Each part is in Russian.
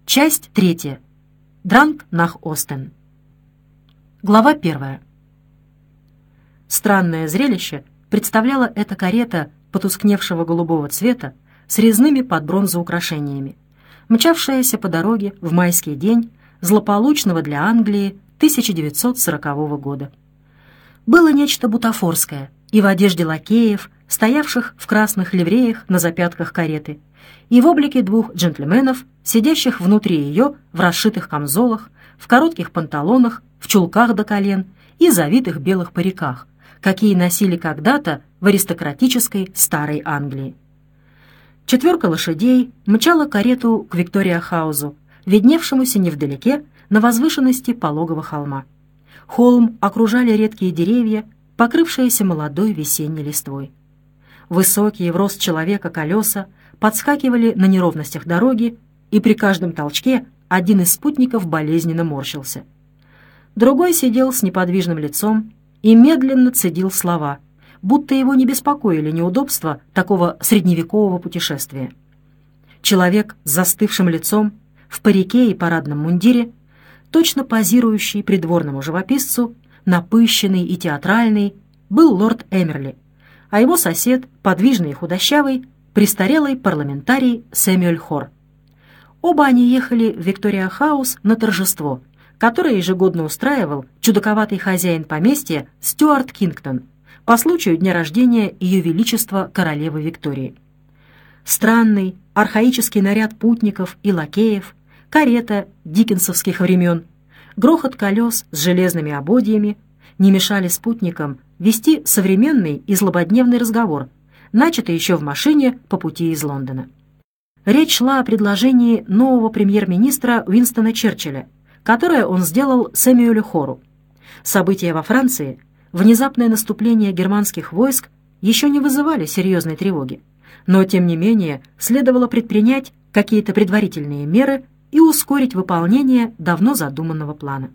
Часть 3. Дранг нах Остен. Глава 1. Странное зрелище представляла эта карета потускневшего голубого цвета с резными под бронзу украшениями, мчавшаяся по дороге в майский день злополучного для Англии 1940 года. Было нечто бутафорское и в одежде лакеев, стоявших в красных ливреях на запятках кареты, и в облике двух джентльменов, сидящих внутри ее в расшитых камзолах, в коротких панталонах, в чулках до колен и завитых белых париках, какие носили когда-то в аристократической старой Англии. 4 лошадей мчала карету к Виктория-хаузу, видневшемуся невдалеке на возвышенности пологого холма. Холм окружали редкие деревья, покрывшиеся молодой весенней листвой. Высокие в рост человека колеса подскакивали на неровностях дороги, и при каждом толчке один из спутников болезненно морщился. Другой сидел с неподвижным лицом и медленно цедил слова, будто его не беспокоили неудобства такого средневекового путешествия. Человек с застывшим лицом, в парике и парадном мундире, точно позирующий придворному живописцу, напыщенный и театральный, был лорд Эмерли, а его сосед, подвижный и худощавый, престарелый парламентарий Сэмюэль Хор. Оба они ехали в Виктория-хаус на торжество, которое ежегодно устраивал чудаковатый хозяин поместья Стюарт Кингтон по случаю дня рождения Ее Величества королевы Виктории. Странный, архаический наряд путников и лакеев, карета диккенсовских времен, грохот колес с железными ободьями не мешали спутникам вести современный и злободневный разговор, начатый еще в машине по пути из Лондона. Речь шла о предложении нового премьер-министра Уинстона Черчилля, которое он сделал Сэмюэлю Хору. События во Франции, внезапное наступление германских войск еще не вызывали серьезной тревоги, но, тем не менее, следовало предпринять какие-то предварительные меры и ускорить выполнение давно задуманного плана.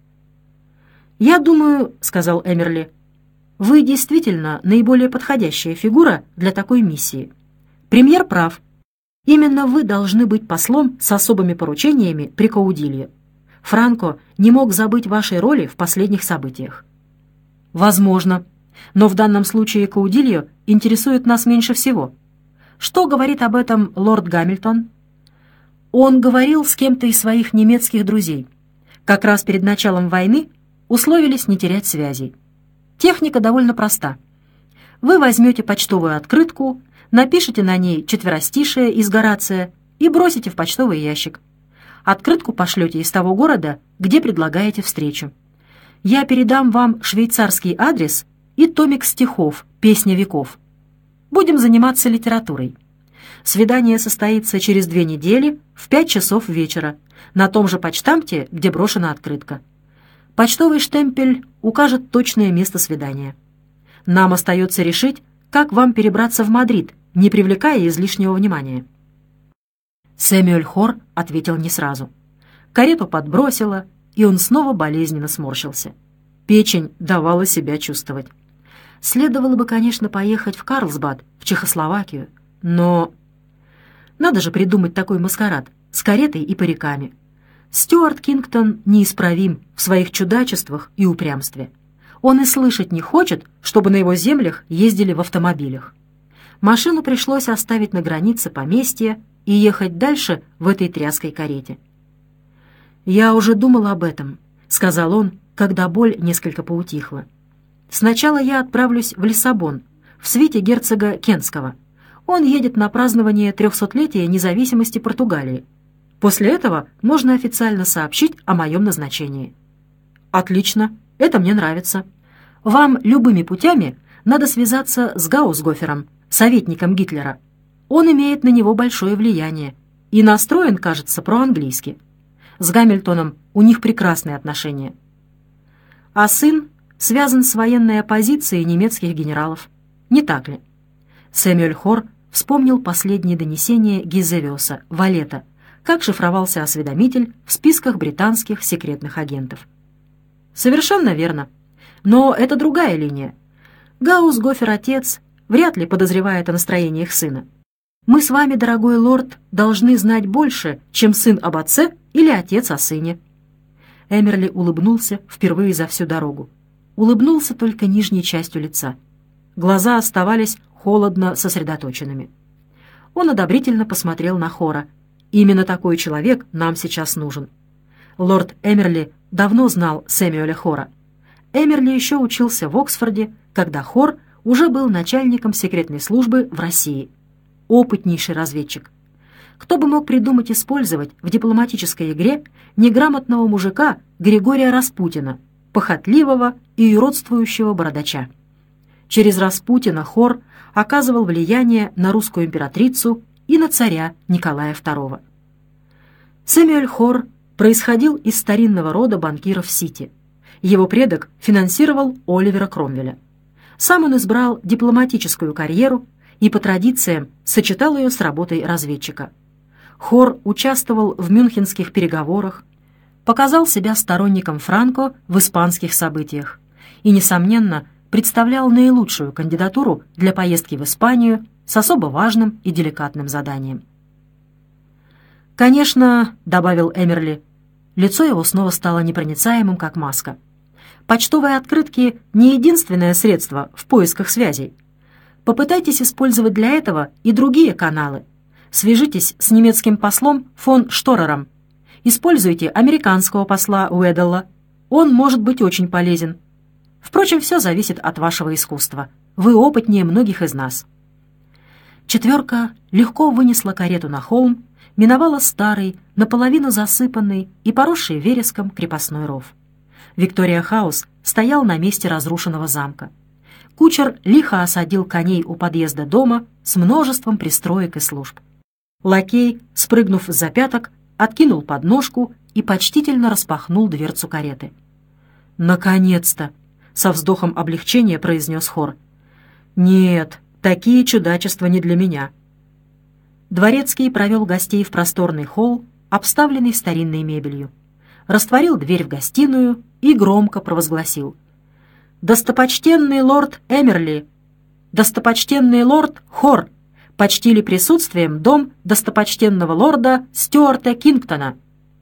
«Я думаю, — сказал Эмерли, — вы действительно наиболее подходящая фигура для такой миссии. Премьер прав. Именно вы должны быть послом с особыми поручениями при Каудильо. Франко не мог забыть вашей роли в последних событиях». «Возможно. Но в данном случае Каудильо интересует нас меньше всего. Что говорит об этом лорд Гамильтон?» «Он говорил с кем-то из своих немецких друзей. Как раз перед началом войны условились не терять связей. Техника довольно проста. Вы возьмете почтовую открытку, напишите на ней четверостишее из Горация и бросите в почтовый ящик. Открытку пошлете из того города, где предлагаете встречу. Я передам вам швейцарский адрес и томик стихов «Песня веков». Будем заниматься литературой. Свидание состоится через 2 недели в 5 часов вечера на том же почтамте, где брошена открытка. Почтовый штемпель укажет точное место свидания. Нам остается решить, как вам перебраться в Мадрид, не привлекая излишнего внимания». Сэмюэль Хор ответил не сразу. Карету подбросило, и он снова болезненно сморщился. Печень давала себя чувствовать. Следовало бы, конечно, поехать в Карлсбад, в Чехословакию, но... Надо же придумать такой маскарад с каретой и париками. Стюарт Кингтон неисправим в своих чудачествах и упрямстве. Он и слышать не хочет, чтобы на его землях ездили в автомобилях. Машину пришлось оставить на границе поместья и ехать дальше в этой тряской карете. «Я уже думал об этом», — сказал он, когда боль несколько поутихла. «Сначала я отправлюсь в Лиссабон, в свите герцога Кентского. Он едет на празднование 300-летия независимости Португалии. После этого можно официально сообщить о моем назначении». «Отлично, это мне нравится. Вам любыми путями надо связаться с Гаусгофером, советником Гитлера. Он имеет на него большое влияние и настроен, кажется, проанглийски. С Гамильтоном у них прекрасные отношения. А сын связан с военной оппозицией немецких генералов. Не так ли?» Сэмюэль Хор вспомнил последние донесения Гизевиуса, валета, как шифровался осведомитель в списках британских секретных агентов. «Совершенно верно. Но это другая линия. Гаусгофер-отец вряд ли подозревает о настроениях сына. Мы с вами, дорогой лорд, должны знать больше, чем сын об отце или отец о сыне». Эмерли улыбнулся впервые за всю дорогу. Улыбнулся только нижней частью лица. Глаза оставались холодно сосредоточенными. Он одобрительно посмотрел на Хора. «Именно такой человек нам сейчас нужен». Лорд Эмерли давно знал Сэмюэля Хора. Эмерли еще учился в Оксфорде, когда Хор уже был начальником секретной службы в России. Опытнейший разведчик. Кто бы мог придумать использовать в дипломатической игре неграмотного мужика Григория Распутина, похотливого и юродствующего бородача. Через Распутина Хор оказывал влияние на русскую императрицу и на царя Николая II. Сэмюэль Хор происходил из старинного рода банкиров Сити. Его предок финансировал Оливера Кромвеля. Сам он избрал дипломатическую карьеру и по традициям сочетал ее с работой разведчика. Хор участвовал в мюнхенских переговорах, показал себя сторонником Франко в испанских событиях и, несомненно, представлял наилучшую кандидатуру для поездки в Испанию с особо важным и деликатным заданием. «Конечно», — добавил Эмерли, лицо его снова стало непроницаемым, как маска, «почтовые открытки — не единственное средство в поисках связей. Попытайтесь использовать для этого и другие каналы. Свяжитесь с немецким послом фон Шторером. Используйте американского посла Уэдделла. Он может быть очень полезен. Впрочем, все зависит от вашего искусства. Вы опытнее многих из нас». Четверка легко вынесла карету на холм, миновала старый, наполовину засыпанный и поросший вереском крепостной ров. Виктория-хаус стоял на месте разрушенного замка. Кучер лихо осадил коней у подъезда дома с множеством пристроек и служб. Лакей, спрыгнув с запяток, откинул подножку и почтительно распахнул дверцу кареты. «Наконец-то!» — со вздохом облегчения произнес Хор. «Нет, такие чудачества не для меня». Дворецкий провел гостей в просторный холл, обставленный старинной мебелью. Растворил дверь в гостиную и громко провозгласил: «Достопочтенный лорд Эмерли, достопочтенный лорд Хор почтили присутствием дом достопочтенного лорда Стюарта Кингтона».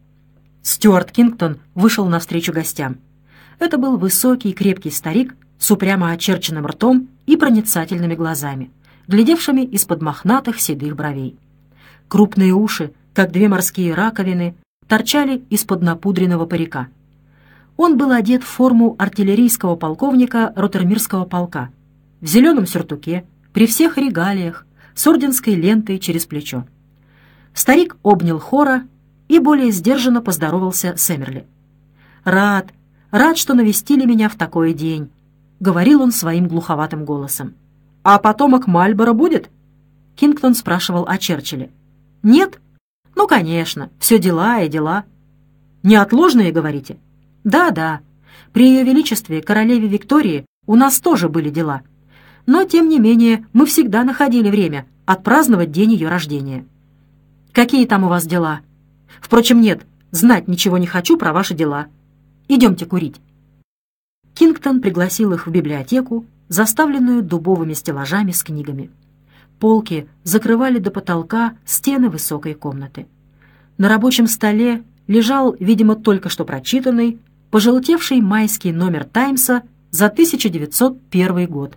Стюарт Кингтон вышел навстречу гостям. Это был высокий крепкий старик с упрямо очерченным ртом и проницательными глазами, глядевшими из-под мохнатых седых бровей. Крупные уши, как две морские раковины, торчали из-под напудренного парика. Он был одет в форму артиллерийского полковника Роттермирского полка, в зеленом сюртуке, при всех регалиях, с орденской лентой через плечо. Старик обнял Хора и более сдержанно поздоровался с Эмерли. «Рад, что навестили меня в такой день», — говорил он своим глуховатым голосом. «А потомок Мальборо будет?» Кингтон спрашивал о Черчилле. «Нет? Ну, конечно, все дела и дела». «Неотложные, говорите?» «Да. При Ее Величестве, королеве Виктории, у нас тоже были дела. Но, тем не менее, мы всегда находили время отпраздновать день ее рождения». «Какие там у вас дела?» «Впрочем, нет, знать ничего не хочу про ваши дела. Идемте курить». Кингтон пригласил их в библиотеку, заставленную дубовыми стеллажами с книгами. Полки закрывали до потолка стены высокой комнаты. На рабочем столе лежал, видимо, только что прочитанный, пожелтевший майский номер «Таймса» за 1901 год.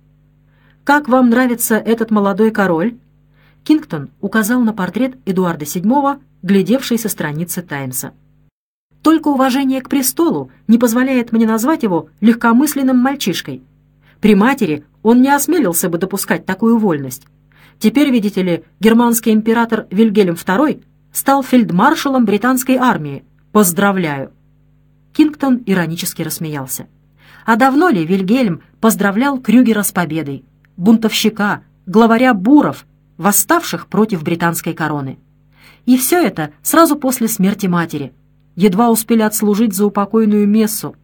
«Как вам нравится этот молодой король?» Кингтон указал на портрет Эдуарда VII, глядевший со страницы «Таймса». «Только уважение к престолу не позволяет мне назвать его легкомысленным мальчишкой. При матери он не осмелился бы допускать такую вольность. Теперь, видите ли, германский император Вильгельм II стал фельдмаршалом британской армии. Поздравляю!» Кингтон иронически рассмеялся. «А давно ли Вильгельм поздравлял Крюгера с победой? Бунтовщика, главаря буров, восставших против британской короны. И все это сразу после смерти матери. Едва успели отслужить за упокойную мессу».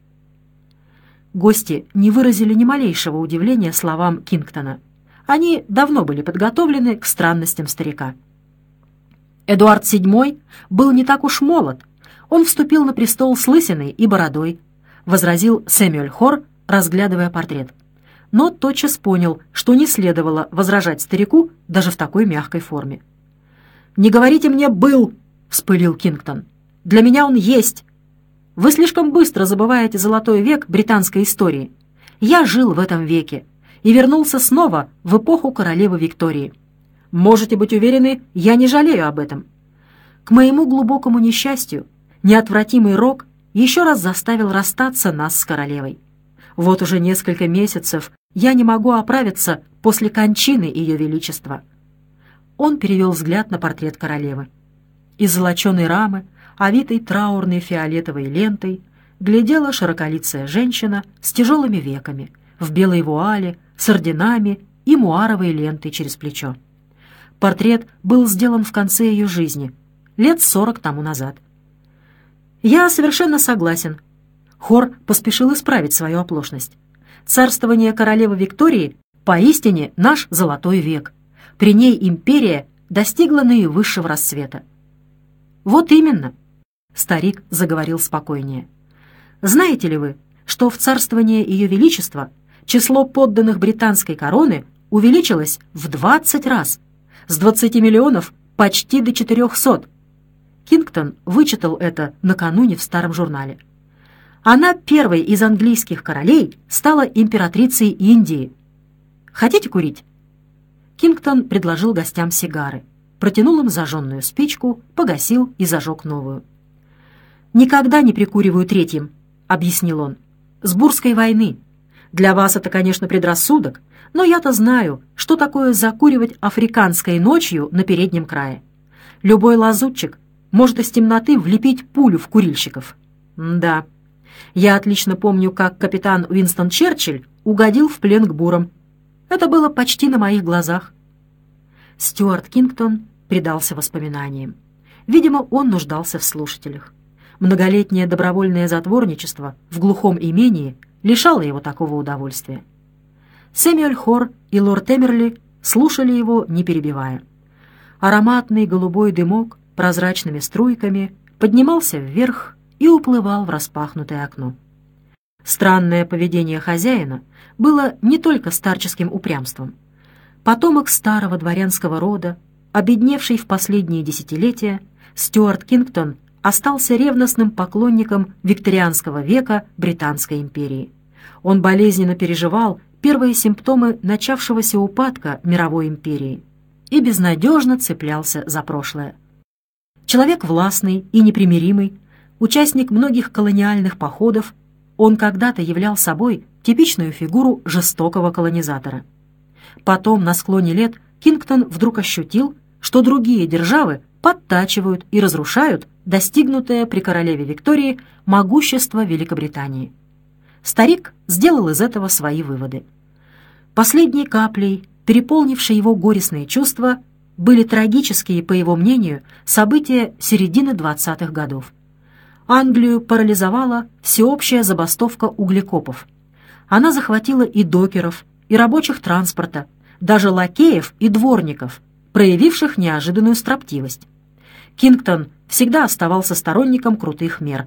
Гости не выразили ни малейшего удивления словам Кингтона. Они давно были подготовлены к странностям старика. Эдуард VII был не так уж молод. Он вступил на престол с лысиной и бородой, возразил Сэмюэль Хор, разглядывая портрет. но тотчас понял, что не следовало возражать старику даже в такой мягкой форме. «Не говорите мне «был», — вспылил Кингтон. «Для меня он есть. Вы слишком быстро забываете золотой век британской истории. Я жил в этом веке и вернулся снова в эпоху королевы Виктории. Можете быть уверены, я не жалею об этом. К моему глубокому несчастью, неотвратимый рок еще раз заставил расстаться нас с королевой. Вот уже несколько месяцев я не могу оправиться после кончины Ее Величества». Он перевел взгляд на портрет королевы. Из золоченой рамы, овитой траурной фиолетовой лентой, глядела широколицая женщина с тяжелыми веками, в белой вуале, с орденами и муаровой лентой через плечо. Портрет был сделан в конце ее жизни, лет 40 тому назад. «Я совершенно согласен». Хор поспешил исправить свою оплошность. «Царствование королевы Виктории поистине наш золотой век. При ней империя достигла наивысшего расцвета». «Вот именно», — старик заговорил спокойнее. «Знаете ли вы, что в царствование Ее Величества число подданных британской короны увеличилось в 20 раз, с 20 миллионов почти до 400. Кингтон вычитал это накануне в старом журнале. Она первой из английских королей стала императрицей Индии. Хотите курить?» Кингтон предложил гостям сигары, протянул им зажженную спичку, погасил и зажег новую. «Никогда не прикуриваю третьим», — объяснил он, — «с Бурской войны. Для вас это, конечно, предрассудок, но я-то знаю, что такое закуривать африканской ночью на переднем крае. Любой лазутчик может из темноты влепить пулю в курильщиков. Да, я отлично помню, как капитан Уинстон Черчилль угодил в плен к бурам. Это было почти на моих глазах». Стюарт Кингтон предался воспоминаниям. Видимо, он нуждался в слушателях. Многолетнее добровольное затворничество в глухом имении лишало его такого удовольствия. Сэмюэль Хор и лорд Эмерли слушали его, не перебивая. Ароматный голубой дымок прозрачными струйками поднимался вверх и уплывал в распахнутое окно. Странное поведение хозяина было не только старческим упрямством. Потомок старого дворянского рода, обедневший в последние десятилетия, Стюарт Кингтон остался ревностным поклонником викторианского века Британской империи. Он болезненно переживал первые симптомы начавшегося упадка мировой империи и безнадежно цеплялся за прошлое. Человек властный и непримиримый, участник многих колониальных походов, он когда-то являл собой типичную фигуру жестокого колонизатора. Потом, на склоне лет, Кингтон вдруг ощутил, что другие державы подтачивают и разрушают достигнутое при королеве Виктории могущество Великобритании. Старик сделал из этого свои выводы. Последней каплей, переполнившей его горестные чувства, были трагические, по его мнению, события середины 20-х годов. Англию парализовала всеобщая забастовка углекопов. Она захватила и докеров, и рабочих транспорта, даже лакеев и дворников, проявивших неожиданную строптивость. Кингтон всегда оставался сторонником крутых мер.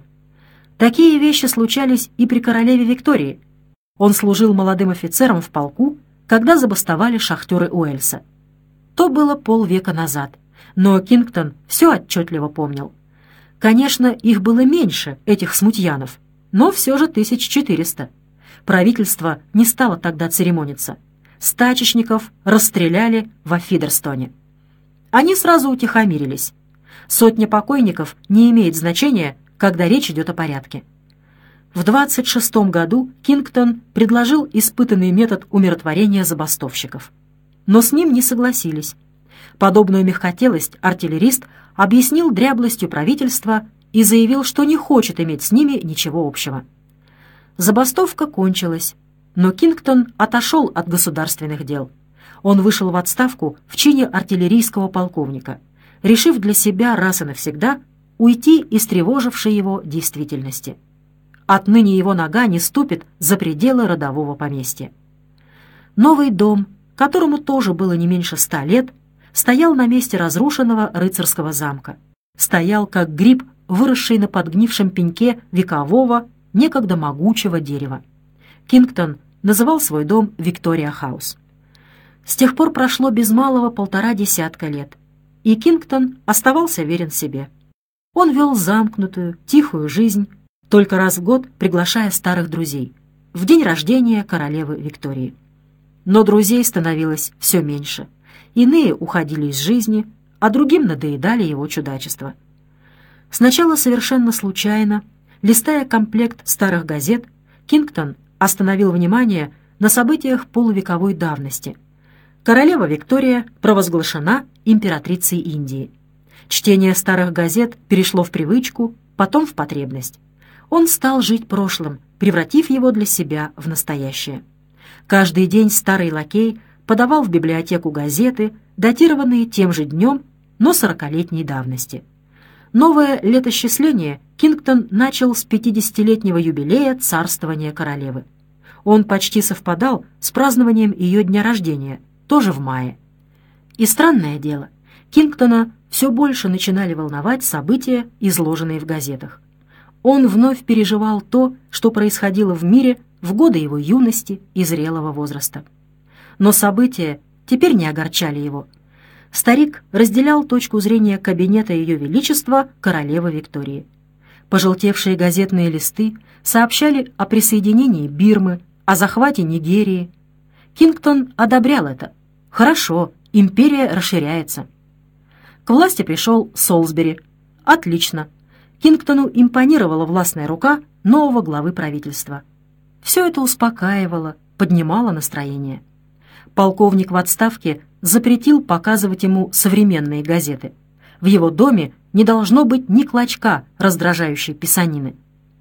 Такие вещи случались и при королеве Виктории. Он служил молодым офицером в полку, когда забастовали шахтеры Уэльса. То было полвека назад, но Кингтон все отчетливо помнил. Конечно, их было меньше, этих смутьянов, но все же 1400. Правительство не стало тогда церемониться. Стачечников расстреляли во Фидерстоне. Они сразу утихомирились. Сотня покойников не имеет значения, когда речь идет о порядке. В 26 году Кингтон предложил испытанный метод умиротворения забастовщиков. Но с ним не согласились. Подобную мягкотелость артиллерист объяснил дряблостью правительства и заявил, что не хочет иметь с ними ничего общего. Забастовка кончилась, но Кингтон отошел от государственных дел. Он вышел в отставку в чине артиллерийского полковника, решив для себя раз и навсегда уйти из тревожившей его действительности. Отныне его нога не ступит за пределы родового поместья. Новый дом, которому тоже было не меньше 100 лет, стоял на месте разрушенного рыцарского замка. Стоял, как гриб, выросший на подгнившем пеньке векового, некогда могучего дерева. Кингтон называл свой дом «Виктория Хаус». С тех пор прошло без малого 1,5 десятка лет, и Кингтон оставался верен себе. Он вел замкнутую, тихую жизнь, только раз в год приглашая старых друзей, в день рождения королевы Виктории. Но друзей становилось все меньше. Иные уходили из жизни, а другим надоедали его чудачества. Сначала совершенно случайно, листая комплект старых газет, Кингтон остановил внимание на событиях полувековой давности. Королева Виктория провозглашена императрицей Индии. Чтение старых газет перешло в привычку, потом в потребность. Он стал жить прошлым, превратив его для себя в настоящее. Каждый день старый лакей подавал в библиотеку газеты, датированные тем же днем, но 40-летней давности. Новое летосчисление Кингтон начал с 50-летнего юбилея царствования королевы. Он почти совпадал с празднованием ее дня рождения, тоже в мае. И странное дело, Кингтона все больше начинали волновать события, изложенные в газетах. Он вновь переживал то, что происходило в мире в годы его юности и зрелого возраста. Но события теперь не огорчали его. Старик разделял точку зрения кабинета Ее Величества королевы Виктории. Пожелтевшие газетные листы сообщали о присоединении Бирмы, о захвате Нигерии. Кингтон одобрял это. Хорошо, империя расширяется. К власти пришел Солсбери. Отлично. Кингтону импонировала властная рука нового главы правительства. Все это успокаивало, поднимало настроение. Полковник в отставке запретил показывать ему современные газеты. В его доме не должно быть ни клочка раздражающей писанины.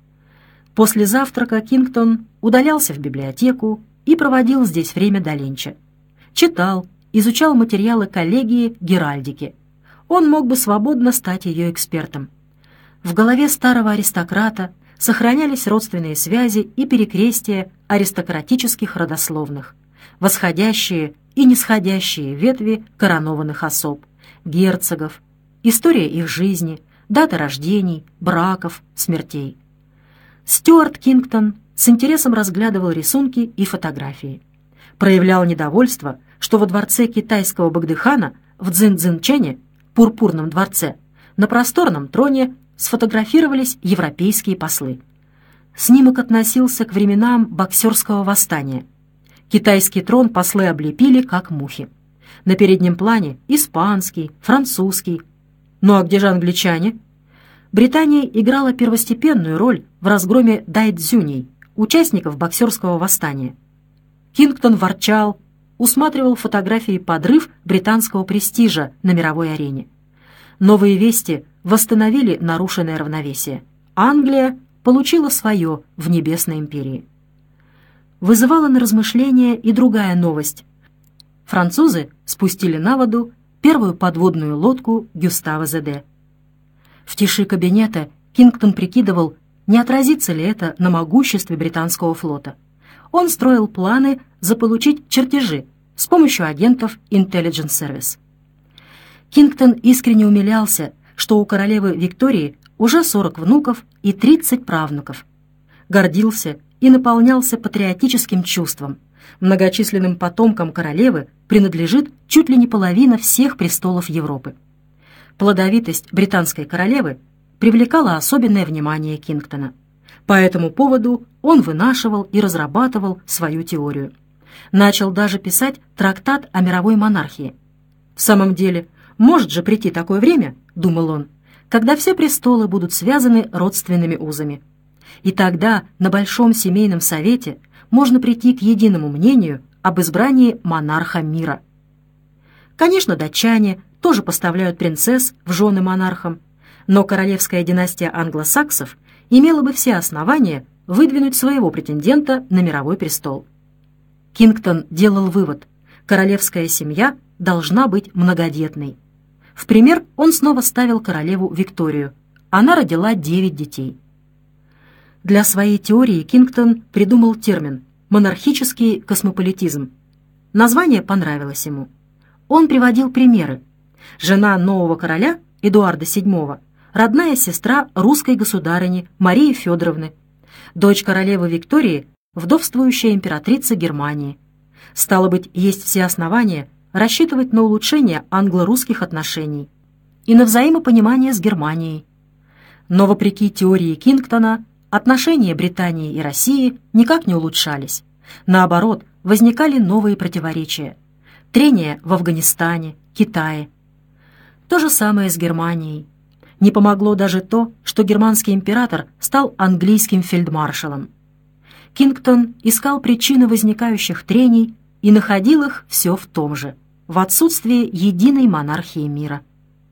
После завтрака Кингтон удалялся в библиотеку и проводил здесь время до ленча. Читал, изучал материалы коллегии Геральдики. Он мог бы свободно стать ее экспертом. В голове старого аристократа сохранялись родственные связи и перекрестия аристократических родословных, восходящие и нисходящие ветви коронованных особ, герцогов, история их жизни, даты рождений, браков, смертей. Стюарт Кингтон с интересом разглядывал рисунки и фотографии. Проявлял недовольство, что во дворце китайского Богдыхана в Цзиньцзинчэне, Пурпурном дворце, на просторном троне сфотографировались европейские послы. Снимок относился к временам боксерского восстания. Китайский трон послы облепили, как мухи. На переднем плане испанский, французский. Ну а где же англичане? Британия играла первостепенную роль в разгроме дайцзюней, участников боксерского восстания. Кингтон ворчал, усматривал фотографии подрыв британского престижа на мировой арене. Новые вести восстановили нарушенное равновесие. Англия получила свое в Небесной империи. Вызывала на размышления и другая новость. Французы спустили на воду первую подводную лодку Гюстава Зеде. В тиши кабинета Кингтон прикидывал, не отразится ли это на могуществе британского флота. Он строил планы заполучить чертежи с помощью агентов Intelligence Service. Кингтон искренне умилялся, что у королевы Виктории уже 40 внуков и 30 правнуков. Гордился и наполнялся патриотическим чувством. Многочисленным потомкам королевы принадлежит чуть ли не половина всех престолов Европы. Плодовитость британской королевы привлекала особенное внимание Кингтона. По этому поводу он вынашивал и разрабатывал свою теорию. Начал даже писать трактат о мировой монархии. В самом деле, может же прийти такое время, думал он, когда все престолы будут связаны родственными узами. И тогда на Большом семейном совете можно прийти к единому мнению об избрании монарха мира. Конечно, датчане тоже поставляют принцесс в жены монархам, но королевская династия англосаксов имела бы все основания выдвинуть своего претендента на мировой престол. Кингтон делал вывод: королевская семья должна быть многодетной. В пример он снова ставил королеву Викторию. Она родила 9 детей. Для своей теории Кингтон придумал термин «монархический космополитизм». Название понравилось ему. Он приводил примеры. Жена нового короля, Эдуарда VII, родная сестра русской государыни Марии Федоровны, дочь королевы Виктории вдовствующая императрица Германии. Стало быть, есть все основания рассчитывать на улучшение англо-русских отношений и на взаимопонимание с Германией. Но, вопреки теории Кингтона, отношения Британии и России никак не улучшались. Наоборот, возникали новые противоречия. Трения в Афганистане, Китае. То же самое с Германией. Не помогло даже то, что германский император стал английским фельдмаршалом. Кингтон искал причины возникающих трений и находил их все в том же – в отсутствии единой монархии мира.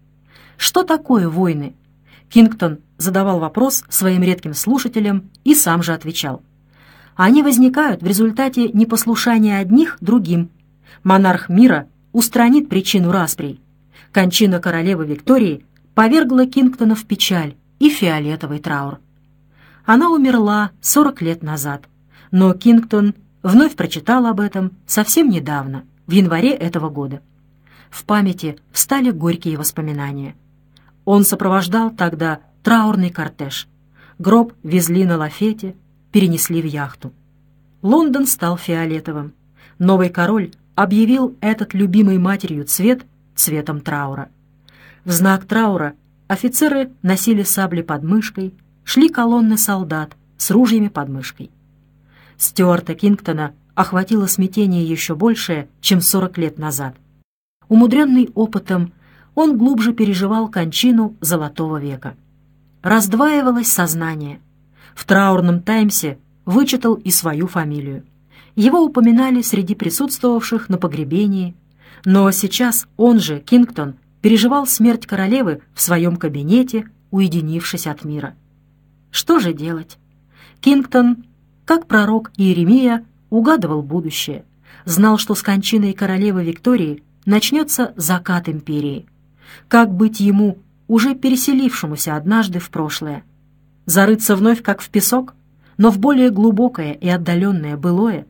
Что такое войны? Кингтон задавал вопрос своим редким слушателям и сам же отвечал. Они возникают в результате непослушания одних другим. Монарх мира устранит причину расприй. Кончина королевы Виктории повергла Кингтона в печаль и фиолетовый траур. Она умерла 40 лет назад, но Кингтон вновь прочитал об этом совсем недавно, в январе этого года. В памяти встали горькие воспоминания. Он сопровождал тогда траурный кортеж. Гроб везли на лафете, перенесли в яхту. Лондон стал фиолетовым. Новый король объявил этот любимой матерью цвет цветом траура. В знак траура офицеры носили сабли под мышкой, шли колонны солдат с ружьями под мышкой. Стюарта Кингтона охватило смятение еще большее, чем 40 лет назад. Умудренный опытом, он глубже переживал кончину Золотого века. Раздваивалось сознание. В траурном «Таймсе» вычитал и свою фамилию. Его упоминали среди присутствовавших на погребении, но сейчас он же, Кингтон, переживал смерть королевы в своем кабинете, уединившись от мира. Что же делать? Кингтон, как пророк Иеремия, угадывал будущее, знал, что с кончиной королевы Виктории начнется закат империи. Как быть ему, уже переселившемуся однажды в прошлое? Зарыться вновь, как в песок, но в более глубокое и отдаленное былое?